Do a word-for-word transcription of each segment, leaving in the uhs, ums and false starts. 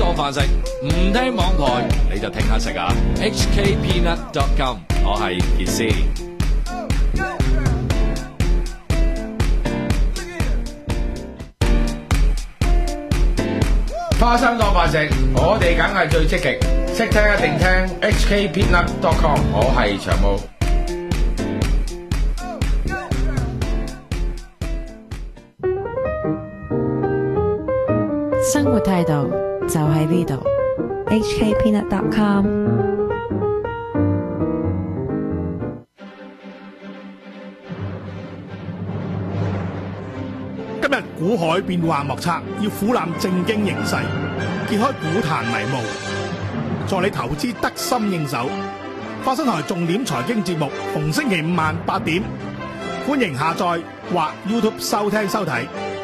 多飯食，唔聽網台你就聽下食啊 ！H K Peanut dot com， 我係傑斯。 花生當飯食，我哋梗係最積極，識聽一定聽 H K Peanut dot com， 我係長毛。 生活態度就喺呢度 ，H K Peanut dot com。 今日股海變幻莫測，要俯瞰正經形勢，揭開股壇迷霧，助你投資得心應手。花生台重點財經節目，逢星期五晚八點，歡迎下載或 YouTube 收聽收睇。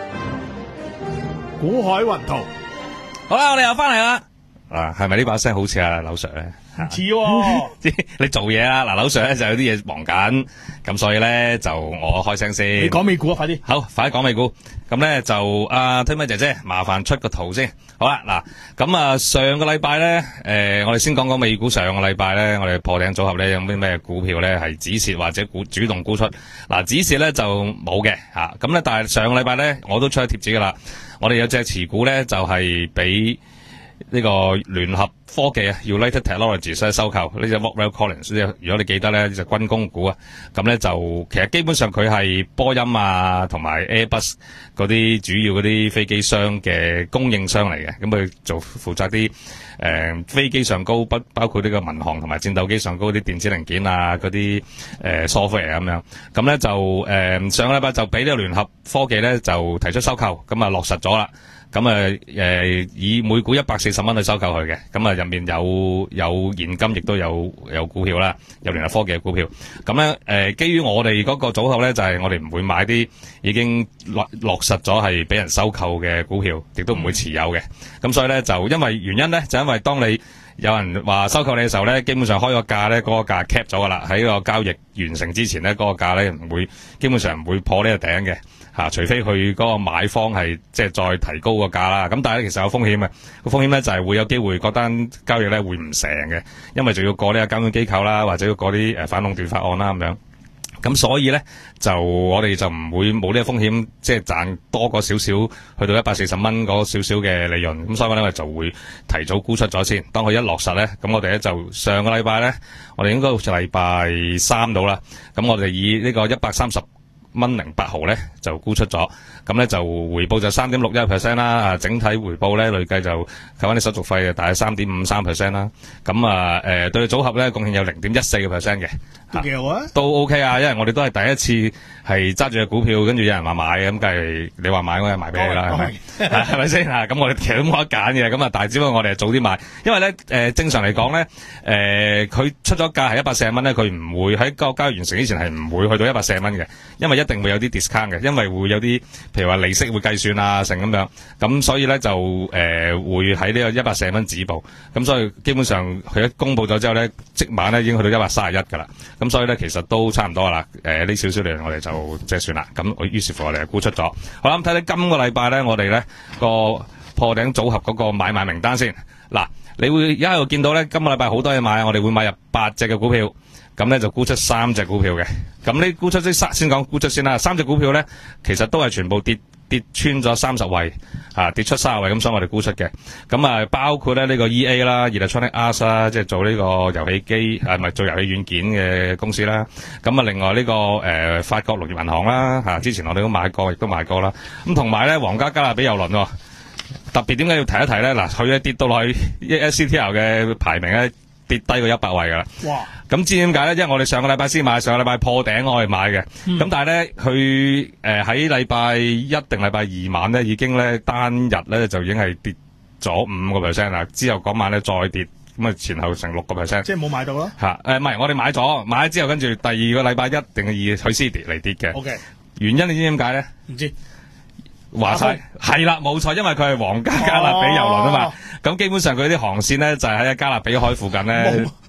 股海雲圖， 好啦，我哋又翻嚟啦。啊，係咪呢把聲好似阿柳 Sir 咧？ 唔似喎， 你做嘢啦。嗱，柳 Sir 咧就有啲嘢忙緊，咁所以咧就我開聲先。 你講美股啊，快啲。 好，快啲講美股。咁咧就阿推咪姐姐，麻煩出個圖先。好啦，嗱，咁啊上個禮拜咧，誒、呃，我哋先講講美股。上個禮拜咧，我哋破頂組合咧有啲咩股票咧係止蝕或者股主動沽出。嗱，止蝕咧就冇嘅吓，咁、啊、咧但係上個禮拜咧我都出咗貼紙噶啦。我哋有隻持股咧就係俾呢個聯合科技啊 United Technologies 收購呢隻 Rockwell Collins。如果你記得咧，呢隻軍工股啊，咁咧就其實基本上佢係波音啊同埋 Airbus 嗰啲主要嗰啲飛機商嘅供應商嚟嘅。咁佢做負責啲誒、呃、飛機上高不包括呢個民航同埋戰鬥機上高啲電子零件啊嗰啲誒 software 咁樣。咁咧就誒、呃、上個禮拜就俾呢個聯合科技咧就提出收購，咁啊落實咗啦。咁啊，誒、呃，以每股一百四十蚊去收購佢嘅，咁啊入面有有現金，亦都有有股票啦，有聯合科技嘅股票。咁咧，誒、呃，基於我哋嗰個組合咧，就係、是、我哋唔會買啲已經落落實咗係俾人收購嘅股票，亦都唔會持有嘅。咁所以咧，就因為原因咧，就因為當你有人話收購你嘅時候咧，基本上開個價咧，嗰、那個價 cap 咗噶啦，喺個交易完成之前咧，嗰、那個價咧唔會，基本上唔會破呢個頂嘅。吓、啊，除非佢嗰個買方係即係再提高個價啦，咁但係其實有風險嘅，個風險咧就係、是、會有機會嗰單交易咧會唔成嘅，因為就要過呢個監管機構啦，或者要過啲誒、呃、反壟斷法案啦咁樣。咁所以咧就我哋就唔會冇呢個風險，即係賺多過少少去到一百四十蚊嗰少少嘅利潤。咁所以咧我哋就會提早沽出咗先。當佢一落實咧，咁我哋咧就上個禮拜咧，我哋應該好似禮拜三到啦。咁我哋以呢個一百三十蚊零八毫咧就沽出咗，咁咧就回報就三點六一 percent 啦，啊整體回報咧累計就扣翻啲手續費啊，大概三點五三 percent 啦，咁啊誒對組合咧貢獻有零點一四個 percent 嘅， 都幾好啊， 都 OK 啊，因為我哋都係第一次係揸住隻股票，跟住有人話買，咁梗係你話買我就賣俾你啦，係咪？係咪先啊？咁我哋其實都冇得揀嘅，咁啊但係只不過我哋係早啲買，因為咧誒、呃、正常嚟講咧誒佢出咗價係一百四十蚊咧，佢唔會喺個交易完成之前係唔會去到一百四十蚊嘅，因為一定會有啲 discount 嘅，因為會有啲譬如話利息會計算啊成咁樣，咁所以咧就誒、呃、會喺呢個一百四十蚊止步，咁所以基本上佢一公布咗之後咧，即晚咧已經去到一百三十一噶啦，咁所以咧其實都差唔多啦，誒呢少少利潤我哋就即係算啦，咁於是乎我哋就沽出咗。好啦，咁睇睇今個禮拜咧，我哋咧個破頂組合嗰個買賣名單先。嗱，你會而家喺度見到咧，今個禮拜好多嘢買，我哋會買入八隻嘅股票。咁咧就沽出三隻股票嘅，咁呢沽出啲三先講沽出先啦。三隻股票咧，其實都係全部跌跌穿咗三十位，啊跌出三十位，咁所以我哋沽出嘅。咁啊包括咧呢個 E A 啦 ，Electronic Arts 啦，即係做呢個遊戲機，係咪做遊戲軟件嘅公司啦。咁啊另外呢、這個誒、呃、法國農業銀行啦，吓、啊、之前我哋都買過，亦都買過啦。咁同埋咧皇家加勒比郵輪、哦，特別點解要提一提咧？嗱，佢咧跌到落去 S C T L 嘅排名咧。跌低過一百位噶啦，哇！咁知點解咧？因為我哋上個禮拜先買，上個禮拜破頂我哋買嘅，咁、嗯、但係咧佢誒喺禮拜一定禮拜二晚咧已經咧單日咧就已經係跌咗五個 percent 啦，之後嗰晚咧再跌，咁啊前後成六個 percent，即係冇買到咯。吓誒，唔係我哋買咗，買咗之後跟住第二個禮拜一定係以佢先跌嚟跌嘅。O K，原因你知點解咧？唔知。話晒係啦，冇錯，因為佢係皇家加勒比郵輪啊嘛，咁、哦、基本上佢啲航線咧就係、是、喺加勒比海附近咧，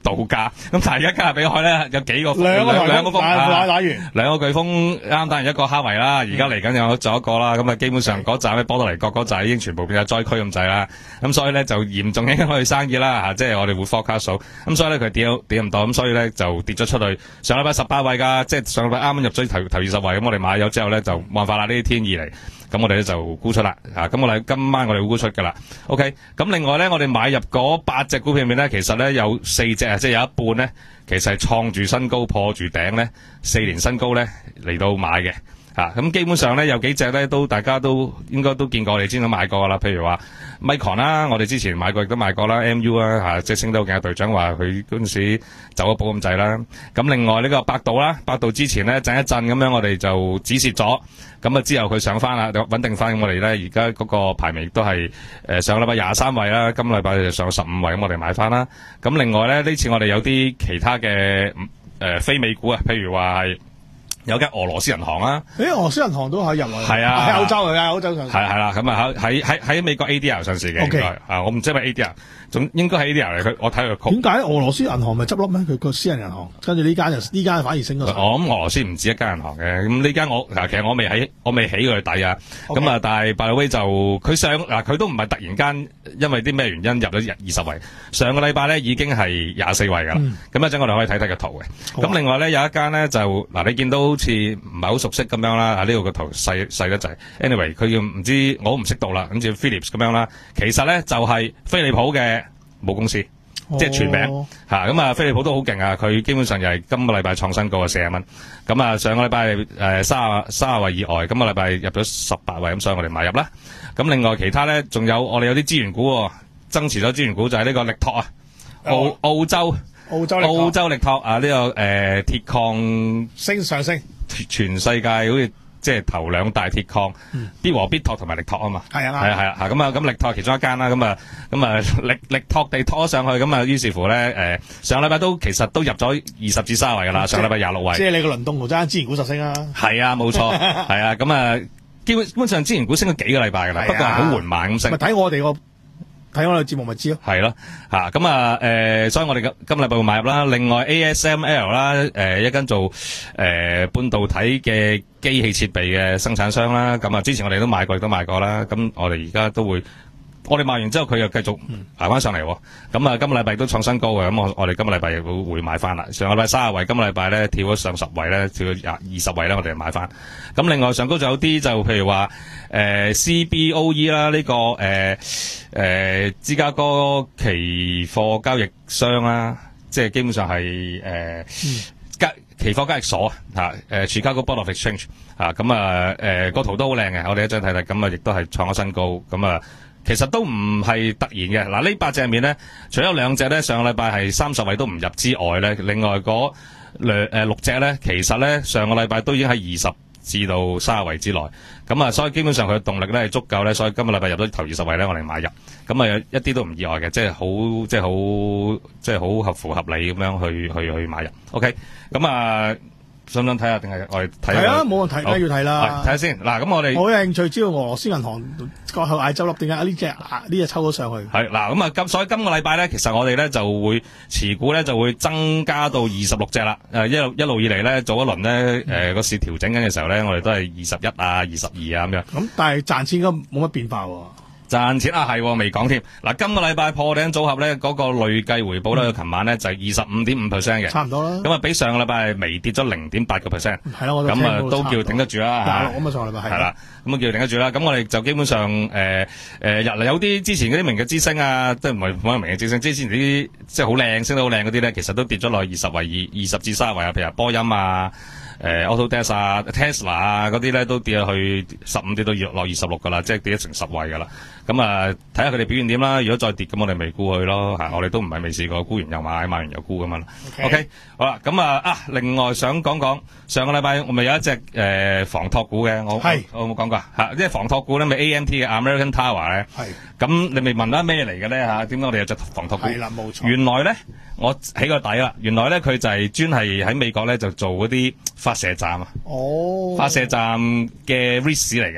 度假。咁但係而家加勒比海咧有幾個兩個兩個風打打打完， 兩個颶風啱打完一個哈維啦，而家嚟緊有仲有一個啦。咁啊，基本上嗰站咧波多黎各嗰站已經全部變咗災區咁滯啦。咁所以咧就嚴重影響我哋生意啦嚇，即係我哋會 forecast 數。咁所以咧佢跌跌唔到，咁所以咧就跌咗出去。上禮拜十八位㗎，即係上禮拜啱啱入咗頭頭二十位，咁我哋買咗之後咧就冇辦法啦，呢啲天意嚟。咁我哋咧就沽出啦，啊，咁我哋今晚我哋會沽出噶啦 ，OK。咁另外咧，我哋買入嗰八隻股票入面咧，其實咧有四隻啊，即係有一半咧，其實係創住新高、破住頂咧，四年新高咧嚟到買嘅。啊，咁基本上咧有幾隻咧都大家都應該都見過，我哋之前都買過噶啦。譬如話 Micron 啦，我哋之前買過亦都買過啦。M U 啦，嚇，即係升得好勁嘅隊長話佢嗰陣時走咗寶咁滯啦。咁另外呢個百度啦，百度之前咧震一震咁樣，我哋就止蝕咗。咁啊之後佢上翻啦，穩定翻。咁我哋咧而家嗰個排名都係誒上個禮拜廿三位啦，今個禮拜就上十五位，咁我哋買翻啦。咁另外咧呢次我哋有啲其他嘅誒、呃、非美股啊，譬如話係。有間俄羅斯銀行啊！ 誒，俄羅斯銀行都可以入嚟， 係啊， 喺歐洲嚟啊，歐洲上市。 係係啦，咁啊喺喺喺美國 A D R 上市嘅，應該啊，我唔知係咪 A D R，總應該係 A D R 嚟。佢我睇佢曲。點解俄羅斯銀行咪執笠咩？佢個私人銀行，跟住呢間就呢間反而升咗。我諗俄羅斯唔止一間銀行嘅，咁呢間我嗱其實我未喺我未起佢底啊。咁、okay. 啊，但係 by the way 就佢上嗱佢都唔係突然間因為啲咩原因入咗二十位，上個禮拜咧已經係廿四位㗎啦。咁一陣我哋可以睇睇個圖嘅。咁另外咧有一間咧就嗱你見到好似唔係好熟悉咁樣啦，啊呢度個圖細細得滯。anyway 佢要唔知我唔識讀啦，咁似 Philips 咁樣啦。其實咧就係、是、飛利浦嘅母公司，哦、即係全名嚇。咁啊飛利浦都好勁啊，佢基本上又係今個禮拜創新高啊四十蚊。咁啊上個禮拜誒三十三十位以外，今個禮拜入咗十八位，咁所以我哋買入啦。咁另外其他咧仲有我哋有啲資源股、哦，增持咗資源股就係呢個力拓啊，澳、哦、澳洲澳洲澳洲力拓啊呢、這個誒、呃、鐵礦升上升。 全世界好似即係頭兩大鐵礦，必和必拓同埋力拓啊嘛，係啊係啊係啊，咁啊咁力拓其中一間啦，咁啊咁啊力力拓地拖上去，咁啊於是乎咧誒、呃、上禮拜都其實都入咗二十至三十位噶啦，上禮拜廿六位，即係你個輪動圖爭資源股實升啊，係啊冇錯，係啊咁啊基本基本上資源股升咗幾個禮拜噶啦，不過係好緩慢咁升，咪睇我哋個。睇我哋節目咪知咯，係咯嚇咁啊誒，所以我哋今今禮拜會買入啦。另外 A S M L 啦，誒一間做誒、呃、半導體嘅機器設備嘅生產商啦。咁啊，之前我哋都買過，亦都買過啦。咁我哋而家都會，我哋賣完之後佢又繼續爬翻上嚟。咁、嗯、啊，今個禮拜都創新高嘅。咁我我哋今個禮拜亦會會買翻啦。上個禮拜三十位，今個禮拜咧跳咗上十位咧，跳咗廿二十位咧，我哋買翻。咁另外上高仲有啲就譬如話誒、呃、C B O E 啦，呢、這個誒。呃誒、呃，芝加哥期貨交易商啦，即係基本上係誒交期貨交易所啊，誒 Chicago Board of Exchange 啊，咁啊誒個圖都好靚嘅，我哋一張睇睇，咁啊亦都係創咗新高，咁啊其實都唔係突然嘅。嗱、啊、呢八隻入面咧，除咗兩隻咧上個禮拜係三十位都唔入之外咧，另外嗰兩誒六隻咧，其實咧上個禮拜都已經喺二十至到三十位之內，咁啊，所以基本上佢嘅動力咧係足夠咧，所以今個禮拜入咗頭二十位咧，我哋買入，咁啊一啲都唔意外嘅，即係好即係好即係好合乎合理咁樣去去去買入。OK，咁啊，想唔想睇下定係我哋睇？係啊，冇問題，梗係要睇啦。睇下先，嗱，咁我哋我有興趣知道俄羅斯銀行個後嗌周粒點解呢隻呢隻抽咗上去？係嗱，咁啊，咁所以今個禮拜咧，其實我哋咧就會持股咧就會增加到二十六隻啦。誒，一路一路以嚟咧做一輪咧，誒個市調整緊嘅時候咧，我哋都係二十一啊、二十二啊咁樣。咁但係賺錢應該冇乜變化喎。賺錢啊，係未講添。嗱，今個禮拜破頂組合咧，嗰、那個累計回報咧，琴、嗯、晚咧就係二十五點五 percent 嘅，差唔多啦。咁啊，比上個禮拜係微跌咗零點八個 percent。係啦，咁啊都叫頂得住啦。廿六咁啊，上個禮拜係。係啦，咁啊叫頂得住啦。咁我哋就基本上誒誒入嚟有啲之前嗰啲明日之星啊，即係唔係唔係明日之星，之前啲即係好靚升得好靚嗰啲咧，其實都跌咗落去二十位、二二十至三十位啊，譬如波音啊。誒、呃、Autodesk 啊 Tesla 啊嗰啲咧都跌去十五跌到落二十六噶啦，即係跌咗成十位噶啦。咁啊睇下佢哋表現點啦。如果再跌咁，我哋未沽佢咯嚇。我哋都唔係未試過沽完又買，買完又沽咁樣。OK，, okay 好啦。咁啊啊，另外想講講上個禮拜我咪有一隻誒、呃、房託股嘅，我我有冇講過嚇？即係房託股咧，咪 A M T 嘅 American Tower 咧。係。咁你咪問啦咩嚟嘅咧嚇？點解我哋有隻房託股？係啦，冇錯。原來咧我起個底啦。原來咧佢就係專係喺美國咧就做嗰啲發射站啊。哦。發射站嘅 risk 嚟嘅。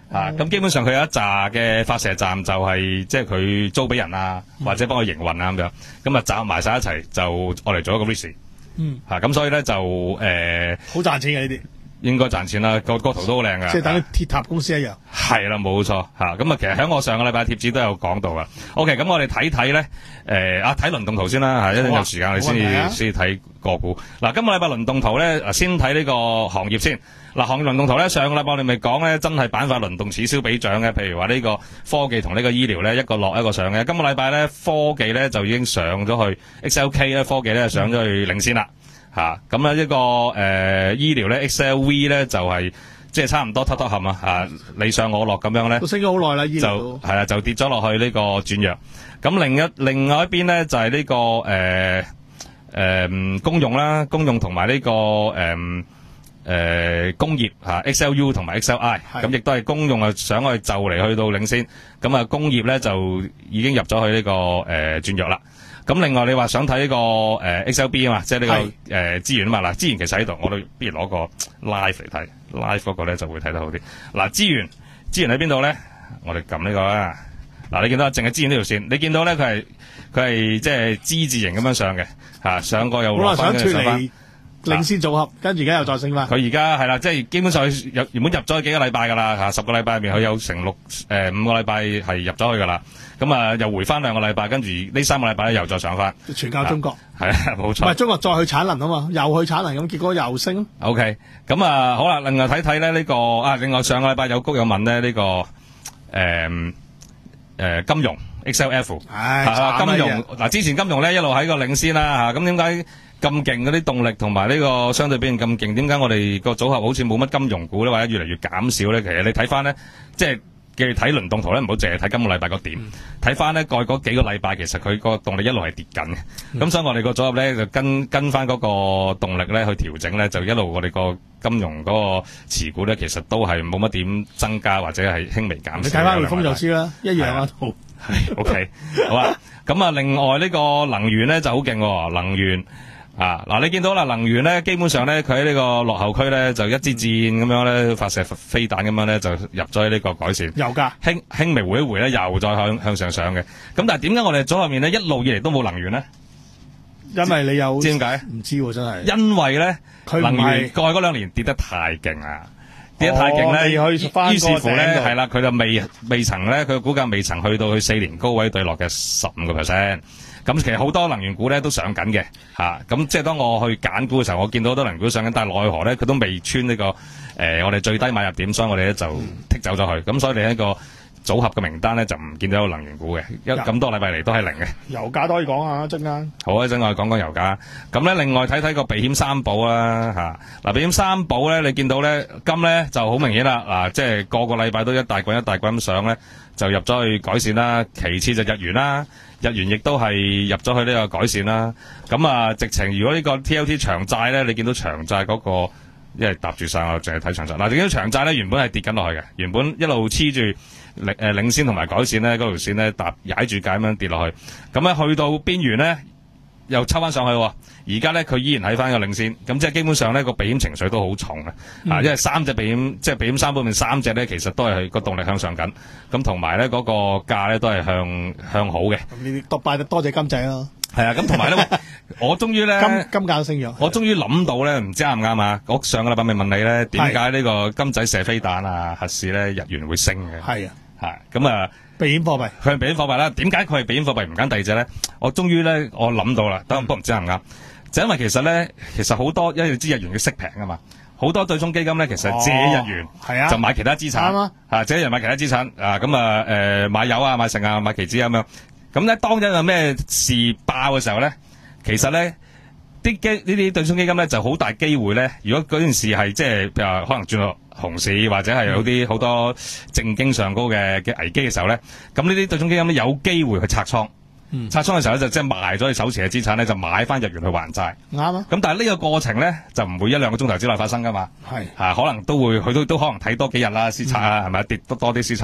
啊，咁基本上佢有一紮嘅發射站就係即係佢租俾人啊，或者幫佢營運啊咁樣，咁啊集埋晒一齊就我嚟做一個 risk。 嗯， 嚇咁、所以咧就誒好賺錢嘅呢啲， 應該賺錢啦，個個圖都好靚噶， 即係等於鐵塔公司一樣。 係啦，冇錯嚇。咁啊，其實喺我上個禮拜貼紙都有講到噶。OK，咁我哋睇睇咧，誒啊睇輪動圖先啦嚇，一陣有時間我哋先至先至睇個股。嗱，今個禮拜輪動圖咧，先睇呢個行業先。嗱，行業輪動圖咧，上個禮拜我哋咪講咧，真係板塊輪動此消彼長嘅。譬如話呢個科技同呢個醫療咧，一個落一個上嘅。今個禮拜咧，科技咧就已經上咗去 X L K 咧，科技咧上咗去領先啦。嚇咁咧呢個誒、呃、醫療咧 X L V 咧就係、是、即係差唔多突突冚啊嚇，你上我落咁樣咧， 都升咗好耐啦，醫療就係啦，就跌咗落去呢個轉弱。咁另一另外一邊咧就係、是、呢、這個誒誒、呃呃、公用啦，公用同埋呢個誒。呃誒、呃、工業嚇、啊、X L U 同埋 X L I， 咁亦都係公用啊，想去就嚟去到領先，咁啊工業咧就已經入咗去呢、這個誒、呃、轉弱啦。咁另外你話想睇呢、這個誒、呃、X L B 啊嘛，即係呢、這個誒、呃、資源啊嘛。嗱資源其實喺度，我哋不如攞個 live 嚟睇 live 嗰個咧就會睇得好啲。嗱資源資源喺邊度咧？我哋撳呢個啦。嗱你見到淨係資源呢條線，你見到咧佢係佢係即係之字形咁樣上嘅嚇、啊，上過又落翻嘅上翻。 領先組合，跟住而家又再升翻。 佢而家係啦，即係基本上佢入原本入咗幾個禮拜噶啦，嚇十個禮拜入面佢有成六誒、呃、五個禮拜係入咗去噶啦，咁啊又回翻兩個禮拜，跟住呢三個禮拜咧又再上翻。 全靠中國。係啊，冇錯。 唔係中國再去產能啊嘛，又去產能咁，結果又升。 OK，咁啊好啦，另外睇睇咧呢個啊，另外上個禮拜有谷有問咧呢、這個誒誒、呃呃、金融 X L F， 唉， 金融嗱之前金融咧一路喺個領先啦嚇，咁點解？咁勁嗰啲動力同埋呢個相對表現咁勁，點解我哋個組合好似冇乜金融股咧，或者越嚟越減少咧？其實你睇翻咧，即係嘅睇輪動圖咧，唔好淨係睇今個禮拜個點，睇翻咧過去嗰幾個禮拜，其實佢個動力一路係跌緊嘅。咁、嗯、所以我哋個組合咧就跟跟翻嗰個動力咧去調整咧，就一路我哋個金融嗰個持股咧，其實都係冇乜點增加或者係輕微減少。 你睇翻匯豐就知啦，一樣啊，好係 OK 好啊。咁啊，另外呢個能源咧就好勁喎，能源。啊！嗱，你見到啦，能源咧，基本上咧，佢喺呢個落後區咧，就一支箭咁樣咧，發射飛彈咁樣咧，就入咗喺呢個改善。油價輕輕微回一回咧，又再向向上上嘅。咁但係點解我哋組合面咧一路以嚟都冇能源咧？ 因為你有知點解？ 唔知喎，真係。 因為咧， 佢能源過去嗰兩年跌得太勁啦，跌得太勁咧， 哦、於是乎咧，係啦，佢就未未曾咧，佢嘅股價未曾去到去四年高位對落嘅十五個 percent。咁其實好多能源股咧都上緊嘅，嚇、啊、咁即係當我去揀股嘅時候，我見到好多能源股上緊，但係奈何咧佢都未穿呢、這個誒、呃、我哋最低買入點，所以我哋咧就剔走咗佢。咁、嗯、所以你一個組合嘅名單咧就唔見到有能源股嘅，一咁多禮拜嚟都係零嘅。 油價都可以講下陣間。 好啊，陣我哋講講油價。咁咧另外睇睇個避險三寶啦，嚇、啊、嗱避險三寶咧，你見到咧金咧就好明顯啦，嗱、啊、即係個個禮拜都一大棍一大棍咁上咧，就入咗去改善啦。其次就日元啦。日元亦都係入咗去呢個改善啦，咁啊，直情如果呢個 T L T 長債咧，你見到長債嗰、那個，因為搭住晒我淨係睇長債。嗱，見到長債咧原本係跌緊落去嘅，原本一路黐住領誒領先同埋改善咧嗰條線咧搭踩住界咁樣跌落去，咁咧去到邊緣咧又抽翻上去，而家咧佢依然喺翻個領先，咁即係基本上咧個避險情緒都好重嘅，嗯、啊，因為三隻避險即係避險三方面三隻咧，其實都係個動力向上緊，咁同埋咧嗰個價咧都係向向好嘅。咁呢啲多拜多謝金仔咯。 係啊，咁同埋咧，我終於咧金金價升咗， 我終於諗到咧，唔知啱唔啱啊？我上個禮拜咪問你咧，點解呢個金仔射飛彈啊、核試咧日元會升嘅？係啊，係咁啊。 避險貨幣， 佢係避險貨幣啦。點解佢係避險貨幣唔揀第二隻咧？我終於咧，我諗到啦。等不過唔知啱唔啱，就因為其實咧，其實好多因為知日元嘅息平啊嘛，好多對沖基金咧，其實借日元係啊，就買其他資產啊，嚇借日元買其他資產啊，咁啊誒買油啊、買成啊、買期指咁樣。咁咧當一有咩事爆嘅時候咧，其實咧啲基呢啲對沖基金咧就好大機會咧。如果嗰件事係即係譬如話可能轉落熊市或者係有啲好多正經上高嘅嘅危機嘅時候咧，咁呢啲對沖基金咧有機會去拆倉，嗯、拆倉嘅時候咧就即係賣咗你手持嘅資產咧，就買翻日元去還債。啱啊！咁但係呢個過程咧就唔會一兩個鐘頭之內發生噶嘛，係嚇、啊、可能都會佢都都可能睇多幾日啦，施策啊係咪跌多多啲施策。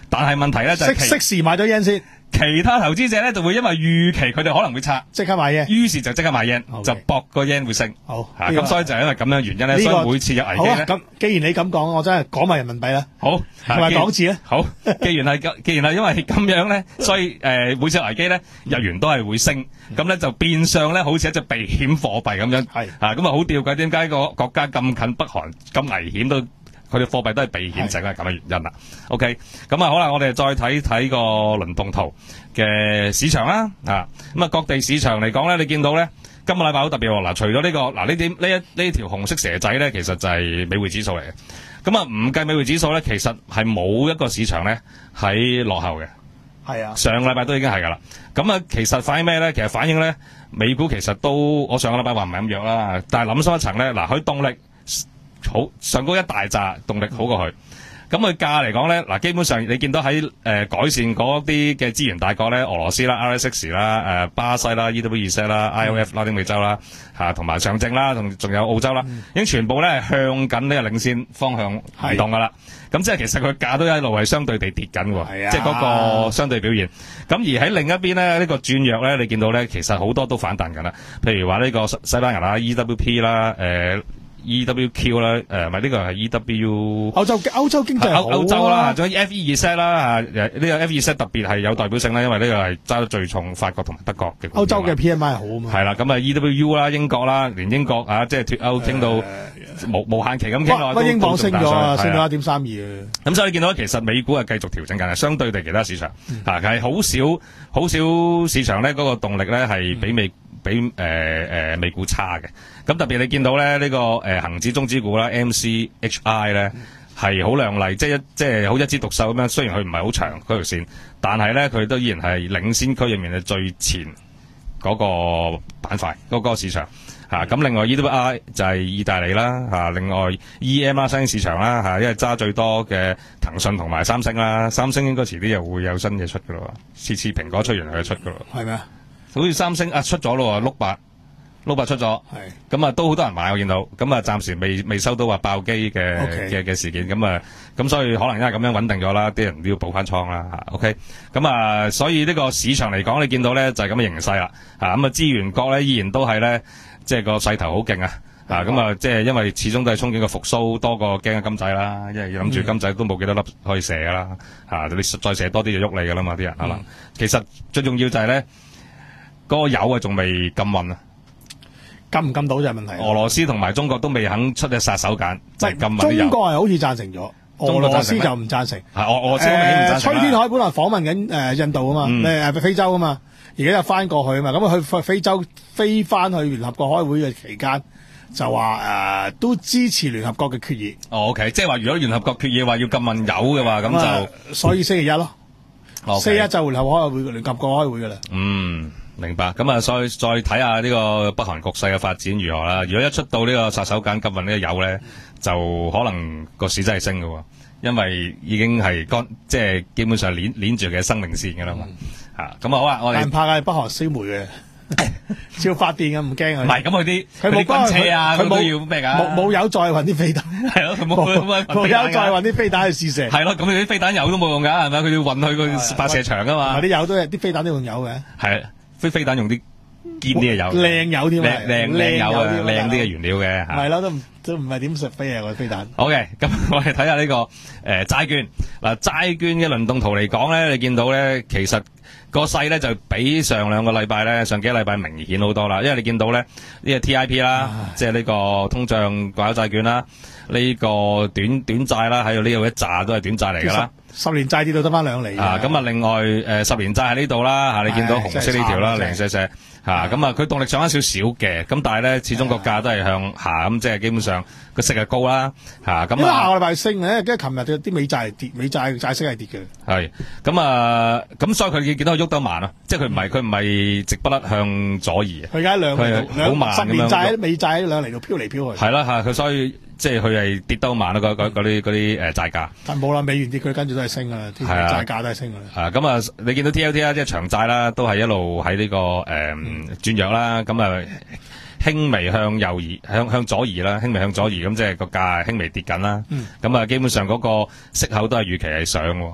但係問題咧就係適適時買咗 yen 先， 其他投資者咧就會因為預期佢哋可能會拆， 即刻買 yen， 於是就即刻買 yen， Okay 就搏個 yen 會升。 好， 嚇， 呢個咁所以就係因為咁樣原因咧， 呢個所以每次有危機咧， 好啊，咁既然你咁講，我真係講埋人民幣啦， 好同埋港紙咧。 好，既然係咁，既然係因為咁樣咧，所以誒、呃、每次有危機咧，日元都係會升，咁咧就變相咧好似一隻避險貨幣咁樣。 係啊，咁啊好吊詭，點解個國家咁近北韓咁危險都？佢哋貨幣都係避險，就係咁嘅原因啦。OK，咁啊好啦，我哋再睇睇個輪動圖嘅市場啦。啊，咁啊各地市場嚟講咧，你見到咧今個禮拜好特別喎。嗱，除咗呢個嗱呢點呢一呢條紅色蛇仔咧，其實就係美匯指數嚟嘅。咁啊唔計美匯指數咧，其實係冇一個市場咧喺落後嘅。 係啊， 上個禮拜都已經係㗎啦。咁啊，其實反映咩咧？其實反映咧美股其實都我上個禮拜話唔係咁弱啦，但係諗深一層咧，嗱佢動力。好上高一大紮動力好過佢，咁佢價嚟講咧，嗱基本上你見到喺誒、呃、改善嗰啲嘅資源大國咧，俄羅斯啦、R S X 啦、誒、呃、巴西啦、E W Z 啦、I O F 拉丁美洲啦，嚇同埋上證啦，同仲有澳洲啦，嗯、已經全部咧係向緊呢個領先方向移動噶啦。咁即係其實佢價都一路係相對地跌緊喎，啊、即係嗰個相對表現。咁而喺另一邊咧，呢、呢個轉弱咧，你見到咧其實好多都反彈緊啦。譬如話呢個西班牙啦、E W P 啦、誒。E W Q 啦，誒，咪呢個係 E W 歐洲歐洲經濟好啊， 歐洲啦，仲有 F E Z 啦，嚇，呢個 F E Z 特別係有代表性啦，因為呢個係揸得最重法國同埋德國嘅。 歐洲嘅 P M I 好啊嘛。 係啦，咁啊 E W U 啦，英國啦，連英國啊，即係脫歐傾到無無限期咁傾落， 都英鎊升咗啊，升到一點三二啊。 咁所以你見到其實美股係繼續調整緊，係相對地其他市場嚇係好少好少市場咧嗰個動力咧係比美。比誒誒、呃、美股差嘅，咁特別你見到咧呢、這個誒恆、呃、指中資股啦 M C H I 咧係好亮麗，即係一即係好一枝獨秀咁樣。雖然佢唔係好長嗰條線，但係咧佢都依然係領先區入面嘅最前嗰個板塊嗰、那個市場嚇。咁、啊、另外 E W I 就係意大利啦嚇、啊，另外 E M 啦新興市場啦嚇、啊，因為揸最多嘅騰訊同埋三星啦，三星應該遲啲又會有新嘢出㗎咯，次次蘋果出完佢就出㗎咯， 係咩？ 好似三星啊出咗咯，碌八碌八出咗，係咁啊都好多人買我見到，咁啊暫時未未收到話爆機嘅嘅嘅事件，咁啊咁所以可能因為咁樣穩定咗啦，啲人都要補翻倉啦嚇 ，OK，咁啊所以呢個市場嚟講，你見到咧就係咁嘅形勢啦，嚇咁啊資源國咧依然都係咧即係個勢頭好勁啊，啊咁啊即係因為始終都係憧憬個復甦多過驚嘅金仔啦，因為諗住金仔都冇幾多粒可以射噶啦，嚇你再射多啲就喐你噶啦嘛啲人可能，其實最重要就係咧。嗰個油啊，仲未禁運啊， 禁唔禁到就係問題。 俄羅斯同埋中國都未肯出隻殺手鐧，就係禁運啲油。 中國係好似贊成咗，俄羅斯就唔贊成。 係俄俄羅斯明顯唔贊成。 崔天凱本來訪問緊誒印度啊嘛，咩誒非洲啊嘛，而家又翻過去啊嘛，咁佢去非洲飛翻去聯合國開會嘅期間，就話誒都支持聯合國嘅決議。 哦 ，OK， 即係話如果聯合國決議話要禁運油嘅話，咁就所以星期一咯，星期一就聯合國開會，聯合國開會噶啦。 嗯。明白，咁啊，再再睇下呢個北韓局勢嘅發展如何啦。如果一出到呢個殺手鐧禁運呢個油咧，就可能個市真係升嘅，因為已經係乾，即係基本上鏈鏈住佢嘅生命線嘅啦嘛。嚇，咁啊好啊，我哋唔怕嘅北韓燒煤嘅，照發電嘅唔驚啊。 唔係，咁佢啲佢冇軍車啊，佢都要咩㗎？ 冇冇油再運啲飛彈， 係咯，佢冇冇油再運啲飛彈去試射。 係咯，咁佢啲飛彈油都冇用㗎，係咪？佢要運去個發射場㗎嘛。 啲油都係啲飛彈都用油嘅。 係。飛飛彈用啲堅啲嘅油， 靚油添啊， 靚靚油啊，靚啲嘅原料嘅， 係咯，都唔都唔係點食飛啊個飛彈。 好嘅，咁我哋睇下呢個誒債券嗱，債券嘅輪動圖嚟講咧，你見到咧，其實個勢咧就比上兩個禮拜咧，上幾個禮拜明顯好多啦，因為你見到咧呢個 T I P 啦，即係呢個通脹掛鈎債券啦，呢個短短債啦，喺度呢度一紮都係短債嚟㗎啦。 十年債跌到得翻兩厘啊！咁啊，另外誒、呃、十年債喺呢度啦嚇，你見到紅色呢條啦，零舍舍嚇，咁啊佢動力上翻少少嘅，咁但係咧始終個價都係向下，咁即係基本上個息係高啦嚇。咁啊，因為下個禮拜升嘅，因為琴日啲美債跌，美債債息係跌嘅。 係咁啊，咁所以佢見到佢喐得慢啊，即係佢唔係佢唔係直不甩向左移。 佢而家兩好慢十年債美債兩厘度飄嚟飄去。 係啦嚇，佢所以。即係佢係跌得好慢咯，嗰嗰嗰啲嗰啲誒債價。 但冇啦，美元跌佢跟住都係升噶啦，啲債價都係升噶啦。 啊，咁啊，你見到 T L T 啦，即係長債啦，都係一路喺呢個誒轉弱啦。咁啊，輕微向右移，向向左移啦，輕微向左移，咁即係個價輕微跌緊啦。咁啊，基本上嗰個息口都係預期係上喎。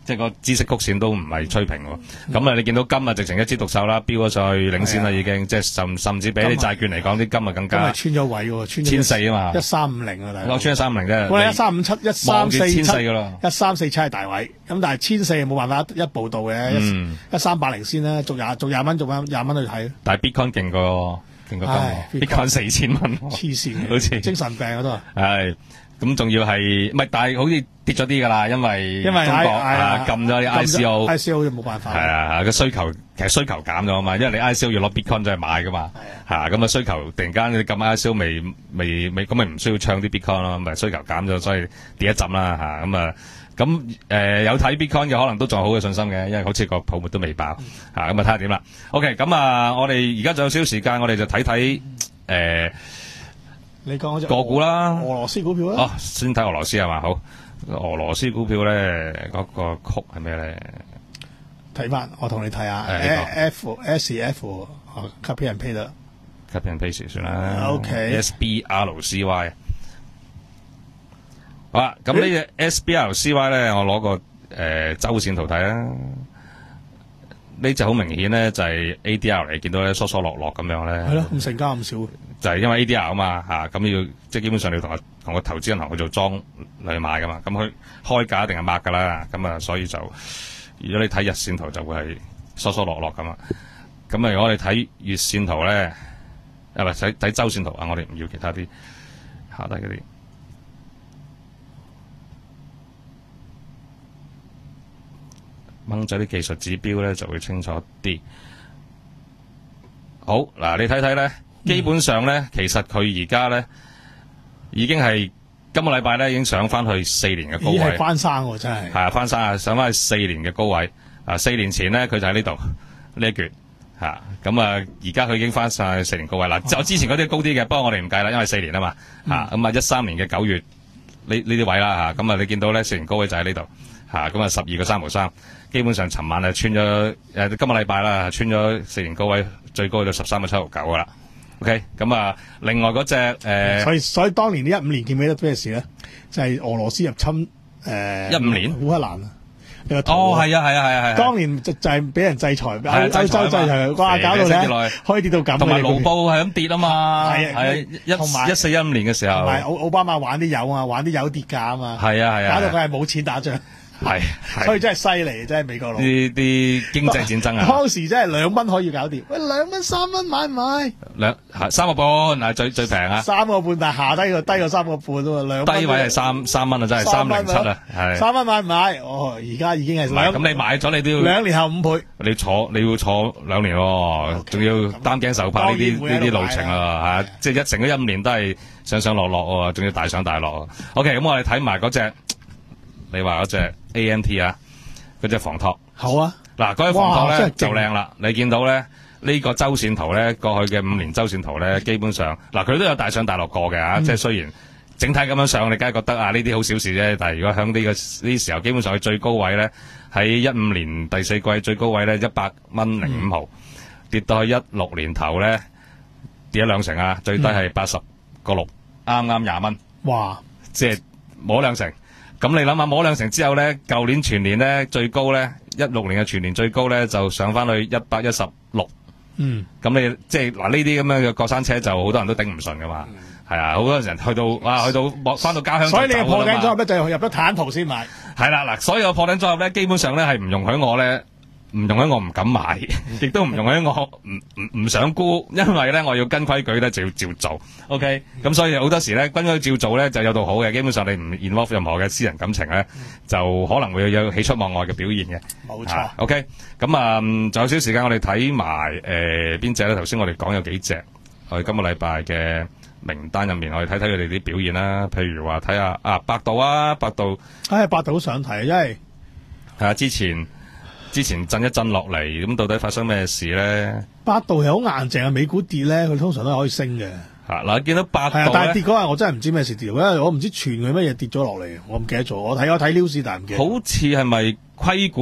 即係個孳息曲線都唔係吹平喎。咁啊，你見到金啊，直情一枝獨秀啦，飆咗上去領先啦，已經即係甚甚至比啲債券嚟講，啲金啊更加。 今日穿咗位喎，穿千四啊嘛， 一三五零啊，大佬。 我穿一三五零啫。 我哋一三五七、一三四七、 千四噶啦， 一三四七係大位，咁但係千四冇辦法一步到嘅，一一三八零先啦，續廿續廿蚊，續廿廿蚊去睇。 但係 Bitcoin 勁過勁過金，Bitcoin 四千蚊， 黐線， 好似精神病嗰度。 係。咁仲要係，唔係，但係好似跌咗啲噶啦，因為因為中國啊禁咗啲 I C O，I C O 就冇辦法。 係啊，個需求其實需求減咗啊嘛，因為你 I C O 要攞 Bitcoin 再買噶嘛，係咁啊需求突然間你撳 I C O 未未未咁咪唔需要唱啲 Bitcoin 咯，咪需求減咗，所以跌一浸啦嚇，咁啊咁誒有睇 Bitcoin 嘅可能都仲有好嘅信心嘅，因為好似個泡沫都未爆嚇，咁啊睇下點啦。OK， 咁啊我哋而家仲有少少時間，我哋就睇睇誒。 你講嗰隻個股啦， 俄羅斯股票啦。 哦，先睇俄羅斯係嘛？好，俄羅斯股票咧，嗰、那個曲係咩咧？ 睇翻，我同你睇下。F S F copy and paste 啦 ，copy and paste 算啦。 OK。 S B R C Y。好啦，咁呢隻 S B R C Y 咧，我攞個誒、呃、周線圖睇啦。呢隻好明顯咧，就係、是、A D R 嚟，見到咧疏疏落落咁樣咧。 係咯，咁成交咁少。 就係因為 A D R 啊嘛，嚇、啊、咁要即係基本上你要同個同個投資銀行去做莊嚟買噶嘛，咁佢開價一定係抹噶啦，咁啊所以就如果你睇日線圖就會係疏疏落落咁啊，咁啊如果我哋睇月線圖咧，啊唔係睇睇週線圖啊，我哋唔要其他啲下低嗰啲。掹咗啲技術指標咧就會清楚啲。好嗱，你睇睇咧。基本上咧，其實佢而家咧已經係今個禮拜咧已經上翻去四年嘅高位， 係翻生喎，真係係啊，翻生啊，上翻去四年嘅高位啊！四年前咧，佢就喺呢度呢一橛嚇，咁啊，而家佢已經翻晒去四年高位啦。就、啊、之前嗰啲高啲嘅，不過我哋唔計啦，因為四年啊嘛嚇，咁啊一三年嘅九月呢呢啲位啦嚇，咁啊你見到咧四年高位就喺呢度嚇，咁啊十二個三毫三，基本上尋晚啊穿咗誒、呃、今個禮拜啦穿咗四年高位，最高去到十三個七毫九噶啦。OK， 咁啊，另外嗰隻誒， 所以所以當年呢一五年記唔記得咩事咧？就係、是、俄羅斯入侵誒， 一、呃、五年烏克蘭啊！ 哦，係啊，係啊，係啊，係。當年就就係俾人制裁，歐洲制裁，哇！搞到咧可以跌到咁， 同埋盧布係咁跌啊嘛， 係啊， 一一四一五年嘅時候， 同埋奧奧巴馬玩啲油啊，玩啲油跌價啊嘛， 係啊係啊， 搞到佢係冇錢打仗。 係， 所以真係犀利，真係美國佬。 啲啲經濟戰爭啊！ 當時真係兩蚊可以搞掂。喂，兩蚊三蚊買唔買？ 兩三個半係最最平啊！ 三個半，但係下低個低過三個半喎，兩低位係三三蚊啊，真係三零七啊，係三蚊買唔買？哦，而家已經係兩。 咁你買咗你都要兩年後五倍。 你坐你要坐兩年喎，仲要擔驚受怕呢啲呢啲路程啊，嚇！即係一成嗰一五年都係上上落落喎，仲要大上大落。OK，咁我哋睇埋嗰隻，你話嗰隻 A M T 啊？嗰隻房託好啊！ 嗱，嗰隻房託咧就靚啦。你見到咧呢個周線圖咧，過去嘅五年周線圖咧，基本上嗱佢都有大上大落過嘅嚇。即係雖然整體咁樣上，你梗係覺得啊呢啲好小事啫。但係如果響呢個呢啲時候，基本上佢最高位咧喺一五年第四季最高位咧一百蚊零五毫，跌到去一六年頭咧跌咗兩成啊，最低係八十個六，啱啱廿蚊。 哇！ 即係冇兩成。咁你諗下，摸兩成之後咧，舊年全年咧最高咧，一六年嘅全年最高咧就上翻去一百一十六。嗯。咁你即係嗱呢啲咁樣嘅過山車就好多人都頂唔順噶嘛。係、嗯、啊，好多人去到哇，去到翻到家鄉就走。所以你嘅破頂組合咧就入咗坦途先買。係啦，嗱，所有破頂組合咧基本上咧係唔容許我咧，唔容許我唔敢買，亦都唔容許我唔唔唔想沽，因為咧我要跟規矩咧就要照做。OK，咁、嗯、所以好多時咧跟規矩照做咧就有道好嘅，基本上你唔 involve 任何嘅私人感情咧，嗯、就可能會有喜出望外嘅表現嘅。冇錯。啊、OK，咁啊，仲、嗯、有少少時間，我哋睇埋誒邊隻咧？頭先我哋講有幾隻，我哋今個禮拜嘅名單入面，我哋睇睇佢哋啲表現啦。譬如話睇下啊，百度啊，百度， 唉、哎，百度好想睇，因為係啊，之前。之前震一震落嚟，咁到底發生咩事咧？ 百度係好硬淨啊，美股跌咧，佢通常都係可以升嘅。 嚇嗱，見到百度係啊，但係跌嗰日我真係唔知咩事跌，因為我唔知傳佢乜嘢跌咗落嚟，我唔記得咗。我睇我睇 news 但係唔記得。 好似係咪規管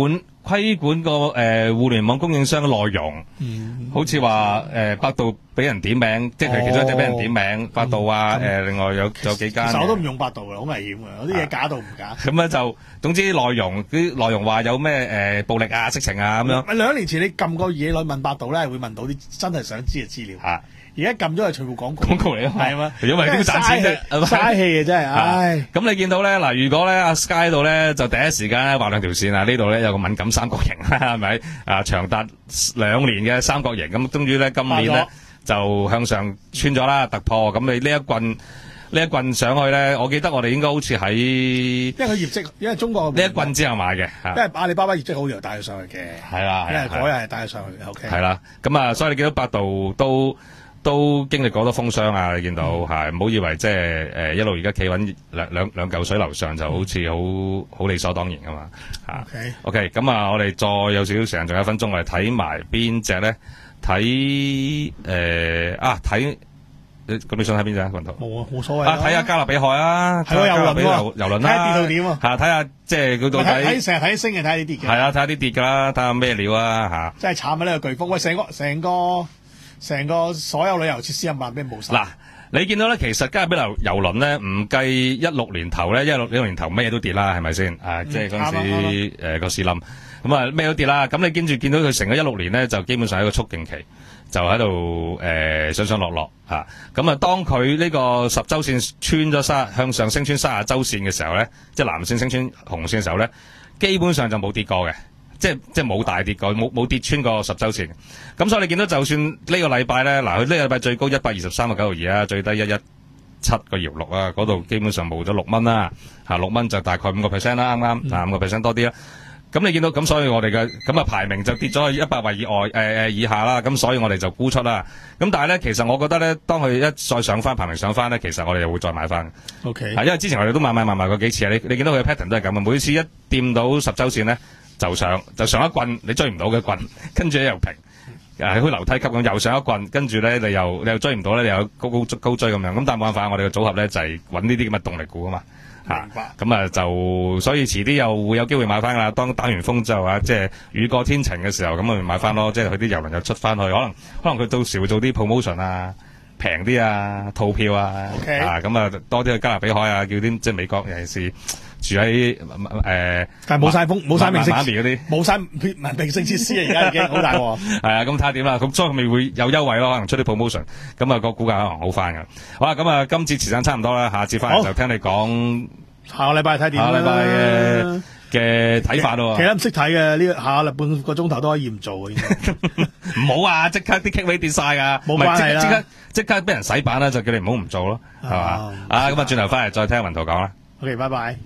規管個誒、呃、互聯網供應商嘅內容， 嗯， 好似話誒百度俾人點名，即係佢其中一隻俾人點名，百度啊，誒、呃、另外有有幾間。 其實我都唔用百度嘅，好危險嘅，有啲嘢假到唔假。 咁咧就總之內容啲內容話有咩誒、呃、暴力啊、色情啊咁樣。 咪兩年前你撳個嘢落去問百度咧，係會問到啲真係想知嘅資料。 嚇！ 而家撳咗係全部廣告， 廣告嚟啊嘛， 係嘛？ 因為點賺錢啫， 嘥氣嘅真係，唉！ 咁你見到咧嗱，如果咧阿 Sky 度咧就第一時間咧畫兩條線啊，呢度咧有個敏感三角形係咪啊？長達兩年嘅三角形，咁終於咧今年咧就向上穿咗啦，突破。咁你呢一棍呢一棍上去咧，我記得我哋應該好似喺， 因為佢業績，因為中國呢一棍之後買嘅， 因為阿里巴巴業績好，又帶佢上去嘅， 係啦， 因為嗰日係帶佢上去 ，OK， 係啦，咁啊，所以你見到百度都。都經歷過多風霜啊！你見到係唔好以為即係誒一路而家企穩兩兩兩嚿水樓上就好似好好理所當然噶嘛嚇。 OK OK，咁啊，我哋再有少少時間，仲有一分鐘，我哋睇埋邊隻咧？睇誒啊睇，咁你想睇邊隻啊？雲圖冇啊，冇所謂啊！睇下加勒比海啊， 係喎，遊輪喎， 遊輪啦， 睇下跌到點啊！ 嚇，睇下即係佢到底睇成日睇升嘅，睇下啲跌嘅。 係啊，睇下啲跌㗎啦，睇下咩料啊嚇！ 真係慘啊！呢個颶風，喂，成個成個。成個所有旅遊設施冚唪唥俾冇晒。 嗱，你見到咧，其實加勒比遊遊輪咧，唔計一六年頭咧，一六一六年頭咩嘢都跌啦，係咪先？啊，即係嗰陣時誒個市冧，咁啊咩都跌啦。咁你跟住見到佢成個一六年咧，就基本上係一個促勁期，就喺度誒上上落落嚇。咁啊，當佢呢個十週線穿咗三向上升穿三十週線嘅時候咧，即係藍線升穿紅線嘅時候咧，基本上就冇跌過嘅。即係即係冇大跌過，冇冇跌穿過十週線。咁所以你見到就算呢個禮拜咧，嗱佢呢個禮拜最高一百二十三個九毫二啊，最低一一七個搖六啊，嗰度基本上冇咗六蚊啦，嚇六蚊就大概五個 percent 啦，啱啱啊五個 percent 多啲啦。咁你見到咁，所以我哋嘅咁啊排名就跌咗去一百位以外誒誒、呃、以下啦。咁所以我哋就沽出啦。咁但係咧，其實我覺得咧，當佢一再上翻排名上翻咧，其實我哋又會再買翻。 O K， 因為之前我哋都買買買買過幾次啊。你你見到佢嘅 pattern 都係咁啊，每次一掂到十週線咧。就上就上一棍，你追唔到嘅棍，跟住咧又平，誒好似樓梯級咁，又上一棍，跟住咧你又你又追唔到咧，你又高高高追咁樣。咁但係冇辦法，我哋嘅組合咧就係揾呢啲咁嘅動力股啊嘛，嚇咁啊就所以遲啲又會有機會買翻㗎啦。當打完風之後啊，即係雨過天晴嘅時候，咁咪買翻咯。即係佢啲郵輪又出翻去，可能可能佢到時會做啲 promotion 啊，平啲啊，套票啊，okay. 啊咁啊多啲去加勒比海啊，叫啲即係美國尤其是。住喺誒，呃、 但係冇晒風，冇晒明星嗰啲， 冇晒明星設施啊！而家已經好大鑊。 係啊，咁睇下點啦。咁所以咪會有優惠咯，可能出啲 promotion，咁啊個股價可能好翻噶。好啦，咁啊今次時間差唔多啦，下次翻嚟就聽你講下個禮拜睇點啦。 下個禮拜嘅嘅睇法咯。 其實唔識睇嘅呢，下個半個鐘頭都可以唔做嘅。 唔好啊！即刻啲 kick 位跌晒噶， 冇關係啦。 即刻即刻俾人洗版啦，就叫你唔好唔做咯，係嘛？啊咁啊，轉頭翻嚟再聽雲圖講啦。 OK，拜拜。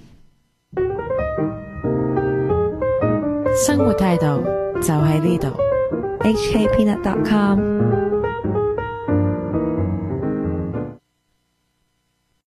生活態度就喺呢度 ，H K Peanut dot com。